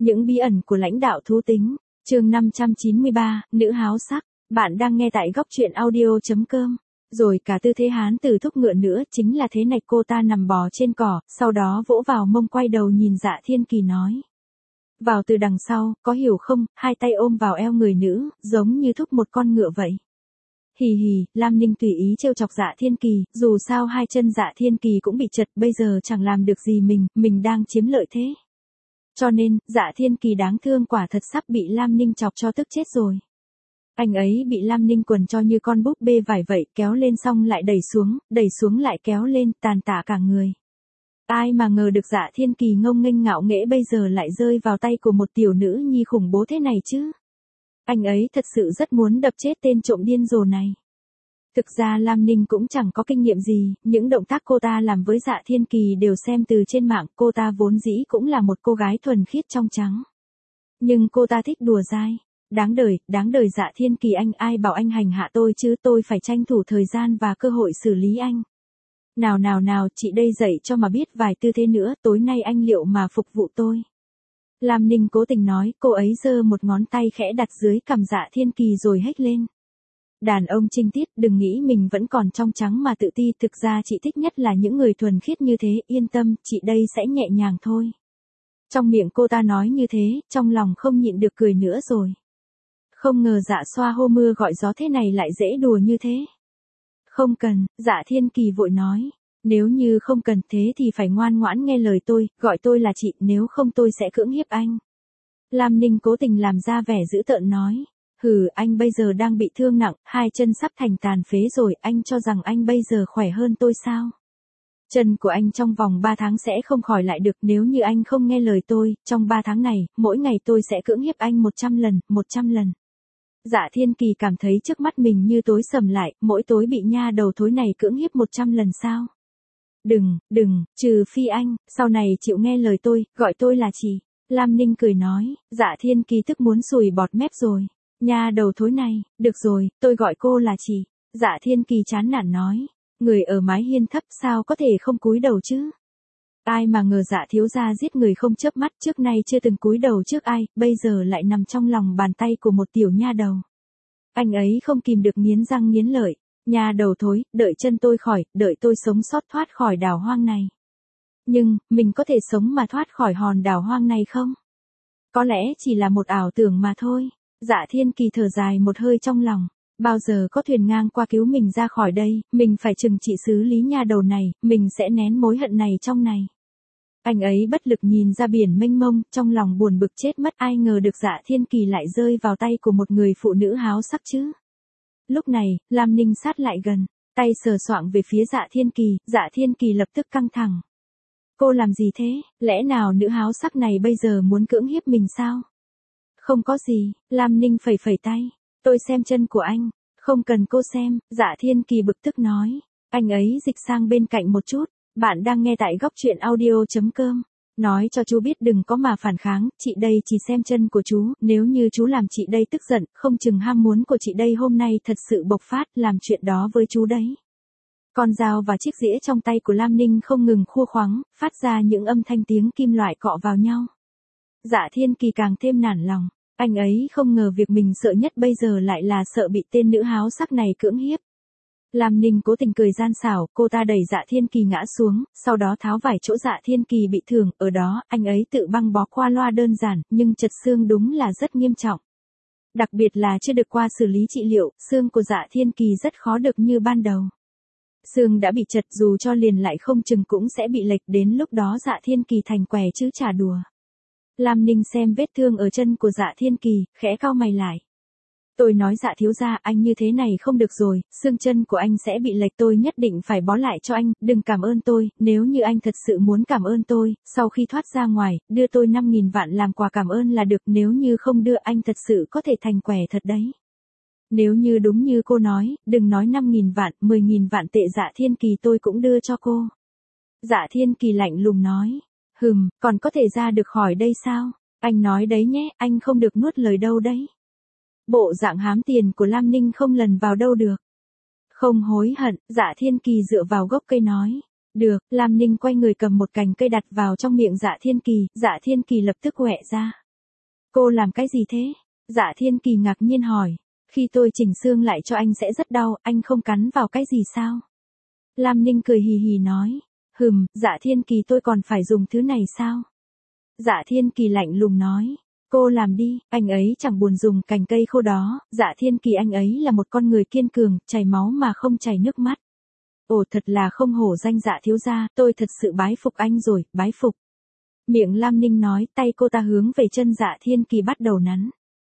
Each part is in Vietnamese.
Những bí ẩn của lãnh đạo thú tính, chương 593, nữ háo sắc. Bạn đang nghe tại góc truyện audio.com. Rồi cả tư thế hán tử thúc ngựa nữa, chính là thế này. Cô ta nằm bò trên cỏ, sau đó vỗ vào mông, quay đầu nhìn Dạ Thiên Kỳ nói. Vào từ đằng sau, có hiểu không? Hai tay ôm vào eo người nữ, giống như thúc một con ngựa vậy. Hì hì, Lam Ninh tùy ý trêu chọc Dạ Thiên Kỳ, dù sao hai chân Dạ Thiên Kỳ cũng bị chật, bây giờ chẳng làm được gì mình đang chiếm lợi thế. Cho nên, Dạ Thiên Kỳ đáng thương quả thật sắp bị Lam Ninh chọc cho tức chết rồi. Anh ấy bị Lam Ninh quần cho như con búp bê vải vậy, kéo lên xong lại đẩy xuống lại kéo lên, tàn tạ cả người. Ai mà ngờ được Dạ Thiên Kỳ ngông nghênh ngạo nghễ bây giờ lại rơi vào tay của một tiểu nữ nhi khủng bố thế này chứ. Anh ấy thật sự rất muốn đập chết tên trộm điên rồ này. Thực ra Lam Ninh cũng chẳng có kinh nghiệm gì, những động tác cô ta làm với Dạ Thiên Kỳ đều xem từ trên mạng, cô ta vốn dĩ cũng là một cô gái thuần khiết trong trắng. Nhưng cô ta thích đùa dai. Đáng đời Dạ Thiên Kỳ anh, ai bảo anh hành hạ tôi chứ, tôi phải tranh thủ thời gian và cơ hội xử lý anh. Nào, chị đây dạy cho mà biết vài tư thế nữa, tối nay anh liệu mà phục vụ tôi. Lam Ninh cố tình nói, cô ấy giơ một ngón tay khẽ đặt dưới cằm Dạ Thiên Kỳ rồi hét lên. Đàn ông trinh tiết, đừng nghĩ mình vẫn còn trong trắng mà tự ti, thực ra chị thích nhất là những người thuần khiết như thế, yên tâm, chị đây sẽ nhẹ nhàng thôi. Trong miệng cô ta nói như thế, trong lòng không nhịn được cười nữa rồi. Không ngờ Dạ xoa hô mưa gọi gió thế này lại dễ đùa như thế. Không cần, Dạ Thiên Kỳ vội nói. Nếu như không cần thế thì phải ngoan ngoãn nghe lời tôi, gọi tôi là chị, nếu không tôi sẽ cưỡng hiếp anh. Lam Ninh cố tình làm ra vẻ dữ tợn nói. Hừ, anh bây giờ đang bị thương nặng, hai chân sắp thành tàn phế rồi, anh cho rằng anh bây giờ khỏe hơn tôi sao? Chân của anh trong vòng 3 tháng sẽ không khỏi lại được, nếu như anh không nghe lời tôi, trong 3 tháng này, mỗi ngày tôi sẽ cưỡng hiếp anh 100 lần. Dạ Thiên Kỳ cảm thấy trước mắt mình như tối sầm lại, mỗi tối bị nha đầu thối này cưỡng hiếp 100 lần sao? Đừng, trừ phi anh, sau này chịu nghe lời tôi, gọi tôi là chị. Lam Ninh cười nói, Dạ Thiên Kỳ tức muốn sùi bọt mép rồi. Nha đầu thối này, được rồi, tôi gọi cô là chị. Dạ Thiên Kỳ chán nản nói, người ở mái hiên thấp sao có thể không cúi đầu chứ? Ai mà ngờ Dạ thiếu gia giết người không chớp mắt, trước nay chưa từng cúi đầu trước ai, bây giờ lại nằm trong lòng bàn tay của một tiểu nha đầu. Anh ấy không kìm được nghiến răng nghiến lợi, nha đầu thối, đợi chân tôi khỏi, đợi tôi sống sót thoát khỏi đảo hoang này. Nhưng, mình có thể sống mà thoát khỏi hòn đảo hoang này không? Có lẽ chỉ là một ảo tưởng mà thôi. Dạ Thiên Kỳ thở dài một hơi trong lòng, bao giờ có thuyền ngang qua cứu mình ra khỏi đây, mình phải trừng trị xử lý nha đầu này, mình sẽ nén mối hận này trong này. Anh ấy bất lực nhìn ra biển mênh mông, trong lòng buồn bực chết mất, ai ngờ được Dạ Thiên Kỳ lại rơi vào tay của một người phụ nữ háo sắc chứ. Lúc này, Lam Ninh sát lại gần, tay sờ soạng về phía Dạ Thiên Kỳ lập tức căng thẳng. Cô làm gì thế, lẽ nào nữ háo sắc này bây giờ muốn cưỡng hiếp mình sao? Không có gì, Lam Ninh phẩy tay, tôi xem chân của anh, không cần cô xem, Dạ Thiên Kỳ bực tức nói. Anh ấy dịch sang bên cạnh một chút, bạn đang nghe tại góc truyện audio.com. Nói cho chú biết đừng có mà phản kháng, chị đây chỉ xem chân của chú, nếu như chú làm chị đây tức giận, không chừng ham muốn của chị đây hôm nay thật sự bộc phát, làm chuyện đó với chú đấy. Con dao và chiếc dĩa trong tay của Lam Ninh không ngừng khua khoắng, phát ra những âm thanh tiếng kim loại cọ vào nhau. Dạ Thiên Kỳ càng thêm nản lòng, anh ấy không ngờ việc mình sợ nhất bây giờ lại là sợ bị tên nữ háo sắc này cưỡng hiếp. Lam Ninh cố tình cười gian xảo, cô ta đẩy Dạ Thiên Kỳ ngã xuống, sau đó tháo vải chỗ Dạ Thiên Kỳ bị thương, ở đó, anh ấy tự băng bó qua loa đơn giản, nhưng chật xương đúng là rất nghiêm trọng. Đặc biệt là chưa được qua xử lý trị liệu, xương của Dạ Thiên Kỳ rất khó được như ban đầu. Xương đã bị chật dù cho liền lại không chừng cũng sẽ bị lệch, đến lúc đó Dạ Thiên Kỳ thành què chứ chả đùa. Lam Ninh xem vết thương ở chân của Dạ Thiên Kỳ, khẽ cau mày lại. Tôi nói Dạ thiếu gia, anh như thế này không được rồi, xương chân của anh sẽ bị lệch, tôi nhất định phải bó lại cho anh, đừng cảm ơn tôi, nếu như anh thật sự muốn cảm ơn tôi, sau khi thoát ra ngoài, đưa tôi 5.000 vạn làm quà cảm ơn là được, nếu như không đưa anh thật sự có thể thành què thật đấy. Nếu như đúng như cô nói, đừng nói 5.000 vạn, 10.000 vạn tệ Dạ Thiên Kỳ tôi cũng đưa cho cô. Dạ Thiên Kỳ lạnh lùng nói, còn có thể ra được khỏi đây sao? Anh nói đấy nhé, anh không được nuốt lời đâu đấy. Bộ dạng hám tiền của Lam Ninh không lần vào đâu được. Không hối hận, Dạ Thiên Kỳ dựa vào gốc cây nói. Được, Lam Ninh quay người cầm một cành cây đặt vào trong miệng Dạ Thiên Kỳ lập tức quẹ ra. Cô làm cái gì thế? Dạ Thiên Kỳ ngạc nhiên hỏi. Khi tôi chỉnh xương lại cho anh sẽ rất đau, anh không cắn vào cái gì sao? Lam Ninh cười hì hì nói. Dạ Thiên Kỳ tôi còn phải dùng thứ này sao? Dạ Thiên Kỳ lạnh lùng nói. Cô làm đi, anh ấy chẳng buồn dùng cành cây khô đó, Dạ Thiên Kỳ anh ấy là một con người kiên cường, chảy máu mà không chảy nước mắt. Ồ thật là không hổ danh Dạ thiếu gia, tôi thật sự bái phục anh rồi, bái phục. Miệng Lam Ninh nói, tay cô ta hướng về chân Dạ Thiên Kỳ bắt đầu nắn.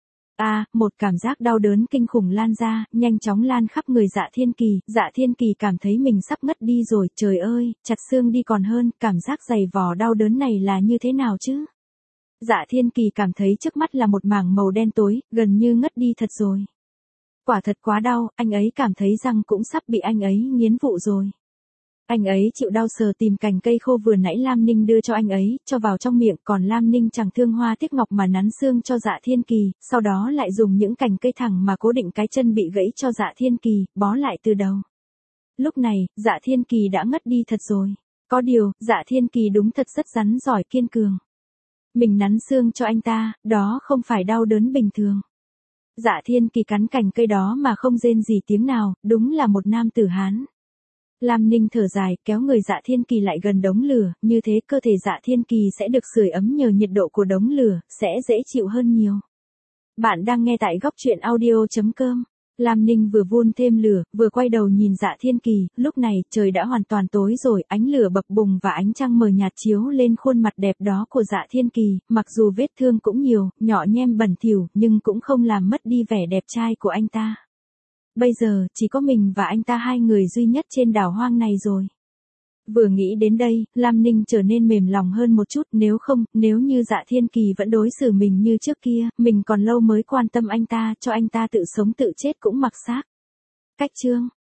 Một cảm giác đau đớn kinh khủng lan ra, nhanh chóng lan khắp người Dạ Thiên Kỳ cảm thấy mình sắp ngất đi rồi, trời ơi, chặt xương đi còn hơn, cảm giác dày vò đau đớn này là như thế nào chứ? Dạ Thiên Kỳ cảm thấy trước mắt là một mảng màu đen tối, gần như ngất đi thật rồi. Quả thật quá đau, anh ấy cảm thấy răng cũng sắp bị anh ấy nghiến vụn rồi. Anh ấy chịu đau sờ tìm cành cây khô vừa nãy Lam Ninh đưa cho anh ấy, cho vào trong miệng, còn Lam Ninh chẳng thương hoa tiếc ngọc mà nắn xương cho Dạ Thiên Kỳ, sau đó lại dùng những cành cây thẳng mà cố định cái chân bị gãy cho Dạ Thiên Kỳ, bó lại từ đầu. Lúc này, Dạ Thiên Kỳ đã ngất đi thật rồi. Có điều, Dạ Thiên Kỳ đúng thật rất rắn giỏi kiên cường. Mình nắn xương cho anh ta, đó không phải đau đớn bình thường. Dạ Thiên Kỳ cắn cành cây đó mà không rên gì tiếng nào, đúng là một nam tử Hán. Lam Ninh thở dài, kéo người Dạ Thiên Kỳ lại gần đống lửa, như thế cơ thể Dạ Thiên Kỳ sẽ được sưởi ấm nhờ nhiệt độ của đống lửa, sẽ dễ chịu hơn nhiều. Bạn đang nghe tại góc truyện audio.com. Lam Ninh vừa vun thêm lửa, vừa quay đầu nhìn Dạ Thiên Kỳ, lúc này trời đã hoàn toàn tối rồi, ánh lửa bập bùng và ánh trăng mờ nhạt chiếu lên khuôn mặt đẹp đó của Dạ Thiên Kỳ, mặc dù vết thương cũng nhiều, nhỏ nhem bẩn thỉu, nhưng cũng không làm mất đi vẻ đẹp trai của anh ta. Bây giờ, chỉ có mình và anh ta hai người duy nhất trên đảo hoang này rồi. Vừa nghĩ đến đây, Lam Ninh trở nên mềm lòng hơn một chút, nếu như Dạ Thiên Kỳ vẫn đối xử mình như trước kia, mình còn lâu mới quan tâm anh ta, cho anh ta tự sống tự chết cũng mặc xác. Cách chương